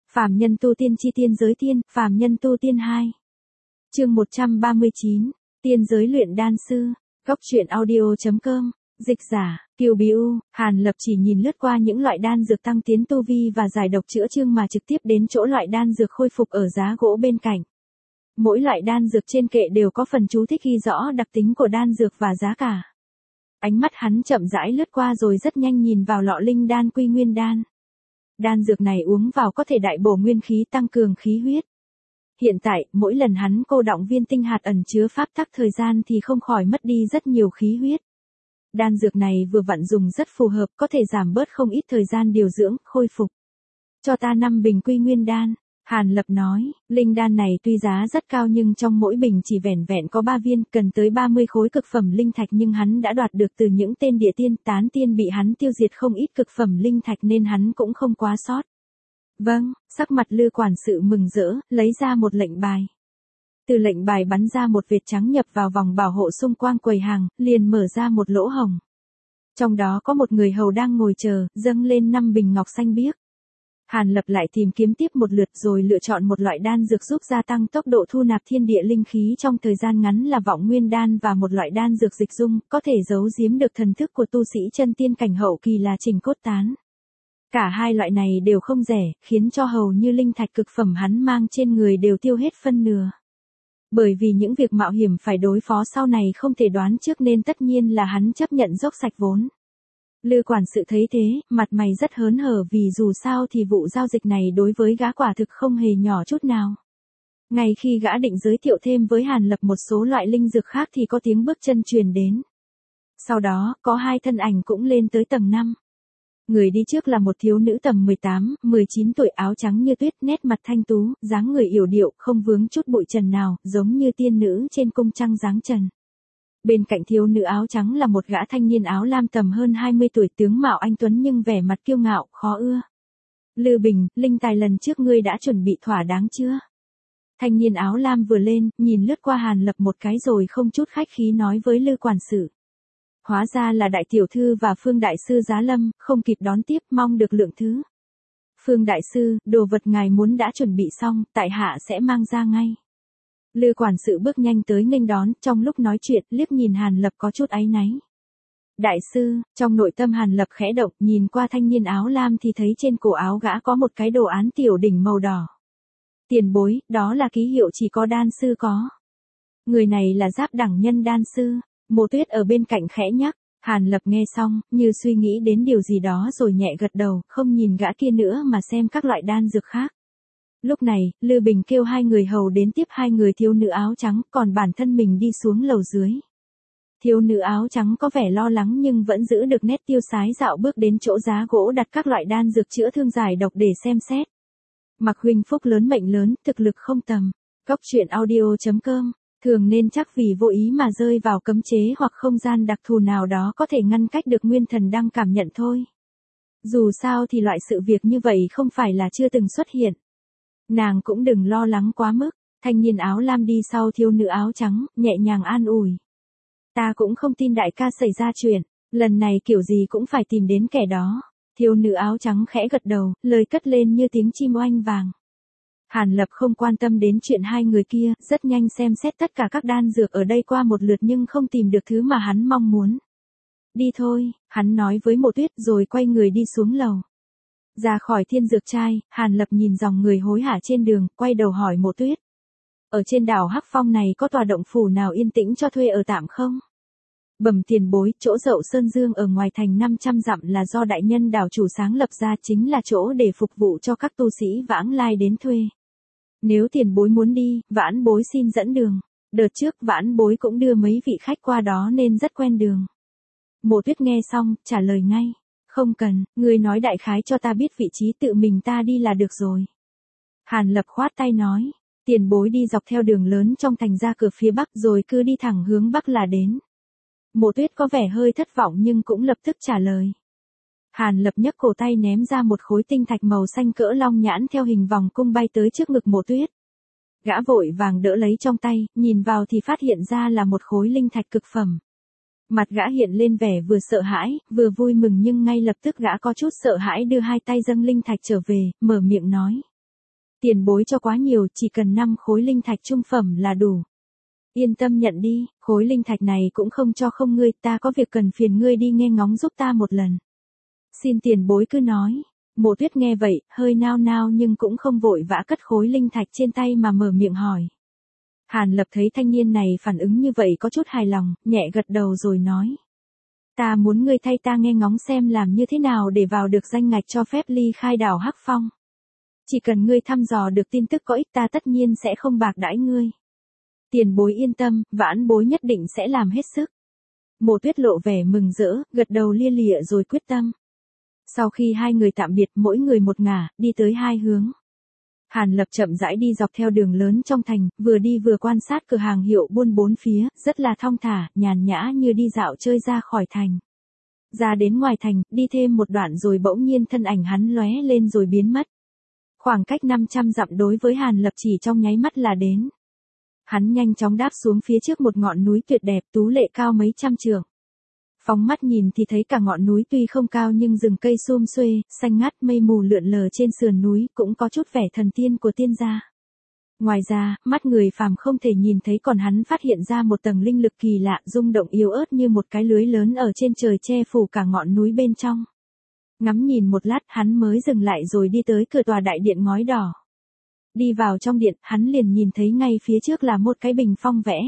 Phàm nhân tu tiên chi tiên giới tiên, phàm nhân tu tiên 2. Chương 139, tiên giới luyện đan sư, góc truyện audio.com, dịch giả, Kiều Biu, Hàn Lập chỉ nhìn lướt qua những loại đan dược tăng tiến tu vi và giải độc chữa chương mà trực tiếp đến chỗ loại đan dược khôi phục ở giá gỗ bên cạnh. Mỗi loại đan dược trên kệ đều có phần chú thích ghi rõ đặc tính của đan dược và giá cả. Ánh mắt hắn chậm rãi lướt qua rồi rất nhanh nhìn vào lọ linh đan quy nguyên đan. Đan dược này uống vào có thể đại bổ nguyên khí tăng cường khí huyết. Hiện tại, mỗi lần hắn cô đọng viên tinh hạt ẩn chứa pháp tắc thời gian thì không khỏi mất đi rất nhiều khí huyết. Đan dược này vừa vặn dùng rất phù hợp, có thể giảm bớt không ít thời gian điều dưỡng, khôi phục. Cho ta 5 bình quy nguyên đan, Hàn Lập nói, linh đan này tuy giá rất cao nhưng trong mỗi bình chỉ vẻn vẹn có 3 viên, cần tới 30 khối cực phẩm linh thạch nhưng hắn đã đoạt được từ những tên địa tiên tán tiên bị hắn tiêu diệt không ít cực phẩm linh thạch nên hắn cũng không quá sót. Vâng, sắc mặt Lư quản sự mừng rỡ, lấy ra một lệnh bài. Từ lệnh bài bắn ra một vệt trắng nhập vào vòng bảo hộ xung quanh quầy hàng, liền mở ra một lỗ hổng. Trong đó có một người hầu đang ngồi chờ, dâng lên 5 bình ngọc xanh biếc. Hàn Lập lại tìm kiếm tiếp một lượt rồi lựa chọn một loại đan dược giúp gia tăng tốc độ thu nạp thiên địa linh khí trong thời gian ngắn là vọng nguyên đan và một loại đan dược dịch dung, có thể giấu giếm được thần thức của tu sĩ chân tiên cảnh hậu kỳ là trình cốt tán. Cả hai loại này đều không rẻ, khiến cho hầu như linh thạch cực phẩm hắn mang trên người đều tiêu hết phân nửa. Bởi vì những việc mạo hiểm phải đối phó sau này không thể đoán trước nên tất nhiên là hắn chấp nhận dốc sạch vốn. Lư quản sự thấy thế, mặt mày rất hớn hở vì dù sao thì vụ giao dịch này đối với gã quả thực không hề nhỏ chút nào. Ngay khi gã định giới thiệu thêm với Hàn Lập một số loại linh dược khác thì có tiếng bước chân truyền đến. Sau đó, có hai thân ảnh cũng lên tới tầng 5. Người đi trước là một thiếu nữ tầm 18, 19 tuổi áo trắng như tuyết, nét mặt thanh tú, dáng người yểu điệu, không vướng chút bụi trần nào, giống như tiên nữ trên cung trăng dáng trần. Bên cạnh thiếu nữ áo trắng là một gã thanh niên áo lam tầm hơn 20 tuổi, tướng mạo anh tuấn nhưng vẻ mặt kiêu ngạo, khó ưa. Lư Bình, linh tài lần trước ngươi đã chuẩn bị thỏa đáng chưa? Thanh niên áo lam vừa lên, nhìn lướt qua Hàn Lập một cái rồi không chút khách khí nói với Lư quản sự. Hóa ra là đại tiểu thư và Phương đại sư giá lâm, không kịp đón tiếp, mong được lượng thứ. Phương đại sư, đồ vật ngài muốn đã chuẩn bị xong, tại hạ sẽ mang ra ngay. Lư quản sự bước nhanh tới nghênh đón, trong lúc nói chuyện, liếc nhìn Hàn Lập có chút áy náy. Đại sư, trong nội tâm Hàn Lập khẽ động, nhìn qua thanh niên áo lam thì thấy trên cổ áo gã có một cái đồ án tiểu đỉnh màu đỏ. Tiền bối, đó là ký hiệu chỉ có đan sư có. Người này là Giáp đẳng nhân đan sư. Mộ Tuyết ở bên cạnh khẽ nhắc. Hàn Lập nghe xong, như suy nghĩ đến điều gì đó rồi nhẹ gật đầu, không nhìn gã kia nữa mà xem các loại đan dược khác. Lúc này, Lư Bình kêu hai người hầu đến tiếp hai người thiếu nữ áo trắng, còn bản thân mình đi xuống lầu dưới. Thiếu nữ áo trắng có vẻ lo lắng nhưng vẫn giữ được nét tiêu sái dạo bước đến chỗ giá gỗ đặt các loại đan dược chữa thương giải độc để xem xét. Mặc huynh phúc lớn mệnh lớn, thực lực không tầm. Góc truyện audio.com, thường nên chắc vì vô ý mà rơi vào cấm chế hoặc không gian đặc thù nào đó có thể ngăn cách được nguyên thần đang cảm nhận thôi. Dù sao thì loại sự việc như vậy không phải là chưa từng xuất hiện. Nàng cũng đừng lo lắng quá mức, thanh niên áo lam đi sau thiếu nữ áo trắng, nhẹ nhàng an ủi. Ta cũng không tin đại ca xảy ra chuyện, lần này kiểu gì cũng phải tìm đến kẻ đó. Thiếu nữ áo trắng khẽ gật đầu, lời cất lên như tiếng chim oanh vàng. Hàn Lập không quan tâm đến chuyện hai người kia, rất nhanh xem xét tất cả các đan dược ở đây qua một lượt nhưng không tìm được thứ mà hắn mong muốn. Đi thôi, hắn nói với Mộ Tuyết rồi quay người đi xuống lầu. Ra khỏi thiên dược trai, Hàn Lập nhìn dòng người hối hả trên đường, quay đầu hỏi Mộ Tuyết. Ở trên đảo Hắc Phong này có tòa động phủ nào yên tĩnh cho thuê ở tạm không? Bẩm tiền bối, chỗ Dậu Sơn Dương ở ngoài thành 500 dặm là do đại nhân đảo chủ sáng lập ra, chính là chỗ để phục vụ cho các tu sĩ vãng lai đến thuê. Nếu tiền bối muốn đi, vãn bối xin dẫn đường. Đợt trước vãn bối cũng đưa mấy vị khách qua đó nên rất quen đường. Mộ Tuyết nghe xong, trả lời ngay. Không cần, ngươi nói đại khái cho ta biết vị trí tự mình ta đi là được rồi. Hàn Lập khoát tay nói. Tiền bối đi dọc theo đường lớn trong thành ra cửa phía bắc rồi cứ đi thẳng hướng bắc là đến. Mộ Tuyết có vẻ hơi thất vọng nhưng cũng lập tức trả lời. Hàn Lập nhấc cổ tay ném ra một khối tinh thạch màu xanh cỡ long nhãn theo hình vòng cung bay tới trước ngực Mộ Tuyết. Gã vội vàng đỡ lấy trong tay, nhìn vào thì phát hiện ra là một khối linh thạch cực phẩm. Mặt gã hiện lên vẻ vừa sợ hãi, vừa vui mừng nhưng ngay lập tức gã có chút sợ hãi đưa hai tay dâng linh thạch trở về, mở miệng nói. Tiền bối cho quá nhiều, chỉ cần 5 khối linh thạch trung phẩm là đủ. Yên tâm nhận đi, khối linh thạch này cũng không cho không ngươi, ta có việc cần phiền ngươi đi nghe ngóng giúp ta một lần. Xin tiền bối cứ nói. Mộ Tuyết nghe vậy, hơi nao nao nhưng cũng không vội vã cất khối linh thạch trên tay mà mở miệng hỏi. Hàn Lập thấy thanh niên này phản ứng như vậy có chút hài lòng, nhẹ gật đầu rồi nói. Ta muốn ngươi thay ta nghe ngóng xem làm như thế nào để vào được danh ngạch cho phép ly khai đảo Hắc Phong. Chỉ cần ngươi thăm dò được tin tức có ích ta tất nhiên sẽ không bạc đãi ngươi. Tiền bối yên tâm, vãn bối nhất định sẽ làm hết sức. Mộ Tuyết lộ vẻ mừng rỡ, gật đầu lia lịa rồi quyết tâm. Sau khi hai người tạm biệt mỗi người một ngả, đi tới hai hướng. Hàn Lập chậm rãi đi dọc theo đường lớn trong thành, vừa đi vừa quan sát cửa hàng hiệu buôn bốn phía, rất là thong thả, nhàn nhã như đi dạo chơi ra khỏi thành. Ra đến ngoài thành, đi thêm một đoạn rồi bỗng nhiên thân ảnh hắn lóe lên rồi biến mất. Khoảng cách 500 dặm đối với Hàn Lập chỉ trong nháy mắt là đến. Hắn nhanh chóng đáp xuống phía trước một ngọn núi tuyệt đẹp tú lệ cao mấy trăm trượng. Phóng mắt nhìn thì thấy cả ngọn núi tuy không cao nhưng rừng cây sum xuê, xanh ngắt mây mù lượn lờ trên sườn núi cũng có chút vẻ thần tiên của tiên gia. Ngoài ra, mắt người phàm không thể nhìn thấy còn hắn phát hiện ra một tầng linh lực kỳ lạ rung động yếu ớt như một cái lưới lớn ở trên trời che phủ cả ngọn núi bên trong. Ngắm nhìn một lát hắn mới dừng lại rồi đi tới cửa tòa đại điện ngói đỏ. Đi vào trong điện, hắn liền nhìn thấy ngay phía trước là một cái bình phong vẽ.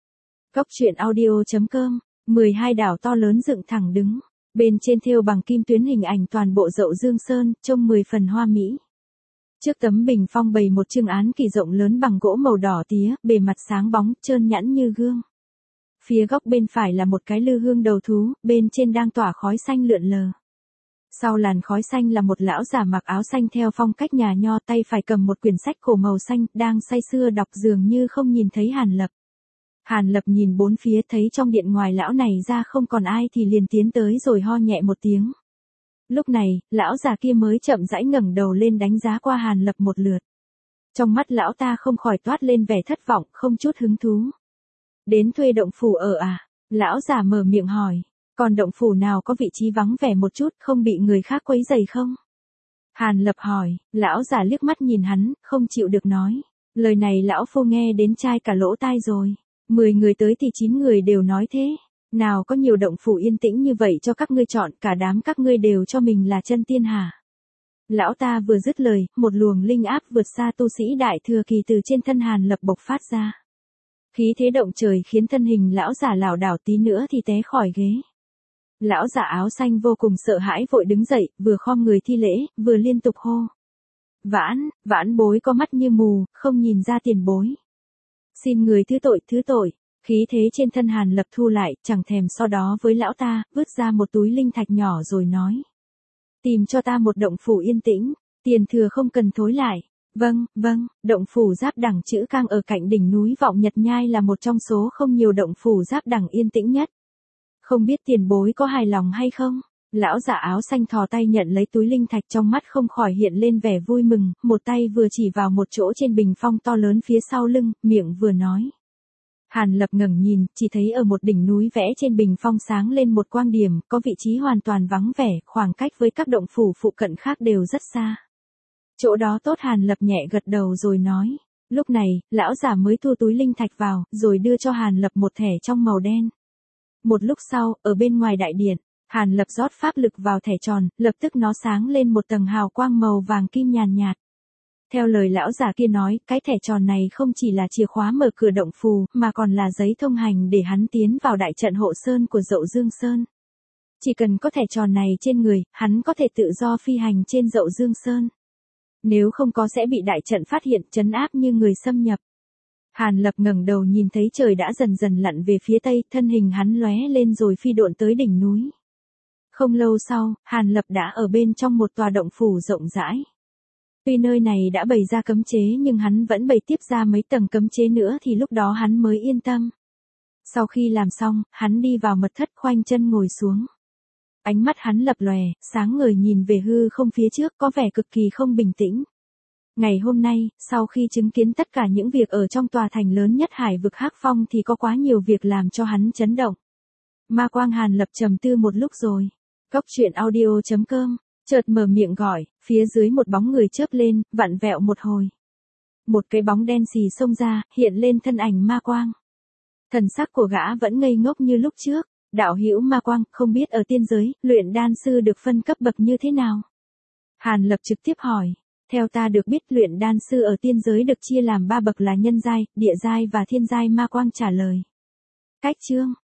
Cốc truyện audio.com 12 đảo to lớn dựng thẳng đứng, bên trên thêu bằng kim tuyến hình ảnh toàn bộ Dậu Dương Sơn, trông 10 phần hoa mỹ. Trước tấm bình phong bày một chương án kỳ rộng lớn bằng gỗ màu đỏ tía, bề mặt sáng bóng, trơn nhẵn như gương. Phía góc bên phải là một cái lư hương đầu thú, bên trên đang tỏa khói xanh lượn lờ. Sau làn khói xanh là một lão giả mặc áo xanh theo phong cách nhà nho, tay phải cầm một quyển sách cổ màu xanh, đang say sưa đọc dường như không nhìn thấy Hàn Lập. Hàn Lập nhìn bốn phía thấy trong điện ngoài lão này ra không còn ai thì liền tiến tới rồi ho nhẹ một tiếng. Lúc này, lão già kia mới chậm rãi ngẩng đầu lên đánh giá qua Hàn Lập một lượt. Trong mắt lão ta không khỏi toát lên vẻ thất vọng, không chút hứng thú. Đến thuê động phủ ở à? Lão già mở miệng hỏi. Còn động phủ nào có vị trí vắng vẻ một chút, không bị người khác quấy rầy không? Hàn Lập hỏi, lão già liếc mắt nhìn hắn, không chịu được nói. Lời này lão phu nghe đến chai cả lỗ tai rồi. 10 người tới thì 9 người đều nói thế. Nào có nhiều động phủ yên tĩnh như vậy cho các ngươi chọn, cả đám các ngươi đều cho mình là chân tiên hả? Lão ta vừa dứt lời, một luồng linh áp vượt xa tu sĩ đại thừa kỳ từ trên thân Hàn Lập bộc phát ra. Khí thế động trời khiến thân hình lão giả lảo đảo tí nữa thì té khỏi ghế. Lão giả áo xanh vô cùng sợ hãi vội đứng dậy, vừa khom người thi lễ, vừa liên tục hô. Vãn bối có mắt như mù, không nhìn ra tiền bối. Xin người thứ tội. Khí thế trên thân Hàn Lập thu lại, chẳng thèm so đó với lão ta, vứt ra một túi linh thạch nhỏ rồi nói. Tìm cho ta một động phủ yên tĩnh, tiền thừa không cần thối lại. Vâng, động phủ Giáp Đẳng chữ Cang ở cạnh đỉnh núi Vọng Nhật Nhai là một trong số không nhiều động phủ Giáp Đẳng yên tĩnh nhất. Không biết tiền bối có hài lòng hay không? Lão giả áo xanh thò tay nhận lấy túi linh thạch, trong mắt không khỏi hiện lên vẻ vui mừng, một tay vừa chỉ vào một chỗ trên bình phong to lớn phía sau lưng, miệng vừa nói. Hàn Lập ngẩng nhìn, chỉ thấy ở một đỉnh núi vẽ trên bình phong sáng lên một quang điểm, có vị trí hoàn toàn vắng vẻ, khoảng cách với các động phủ phụ cận khác đều rất xa. Chỗ đó tốt. Hàn Lập nhẹ gật đầu rồi nói. Lúc này, lão giả mới thu túi linh thạch vào, rồi đưa cho Hàn Lập một thẻ trong màu đen. Một lúc sau, ở bên ngoài đại điện, Hàn Lập rót pháp lực vào thẻ tròn, lập tức nó sáng lên một tầng hào quang màu vàng kim nhàn nhạt. Theo lời lão già kia nói, cái thẻ tròn này không chỉ là chìa khóa mở cửa động phù, mà còn là giấy thông hành để hắn tiến vào đại trận hộ sơn của Dậu Dương Sơn. Chỉ cần có thẻ tròn này trên người, hắn có thể tự do phi hành trên Dậu Dương Sơn. Nếu không có sẽ bị đại trận phát hiện, trấn áp như người xâm nhập. Hàn Lập ngẩng đầu nhìn thấy trời đã dần dần lặn về phía tây, thân hình hắn lóe lên rồi phi độn tới đỉnh núi. Không lâu sau, Hàn Lập đã ở bên trong một tòa động phủ rộng rãi. Tuy nơi này đã bày ra cấm chế nhưng hắn vẫn bày tiếp ra mấy tầng cấm chế nữa thì lúc đó hắn mới yên tâm. Sau khi làm xong, hắn đi vào mật thất khoanh chân ngồi xuống. Ánh mắt hắn lập lòe, sáng ngời nhìn về hư không phía trước có vẻ cực kỳ không bình tĩnh. Ngày hôm nay, sau khi chứng kiến tất cả những việc ở trong tòa thành lớn nhất hải vực Hắc Phong thì có quá nhiều việc làm cho hắn chấn động. Ma Quang Hàn Lập trầm tư một lúc rồi. Cốc truyện audio.com, chợt mở miệng gọi, phía dưới một bóng người chớp lên, vặn vẹo một hồi. một cái bóng đen xì xông ra, hiện lên thân ảnh ma quang. Thần sắc của gã vẫn ngây ngốc như lúc trước, đạo hữu ma quang, không biết ở tiên giới, luyện đan sư được phân cấp bậc như thế nào? Hàn Lập trực tiếp hỏi, theo ta được biết luyện đan sư ở tiên giới được chia làm 3 bậc là nhân giai, địa giai và thiên giai. Ma quang trả lời. Cách chương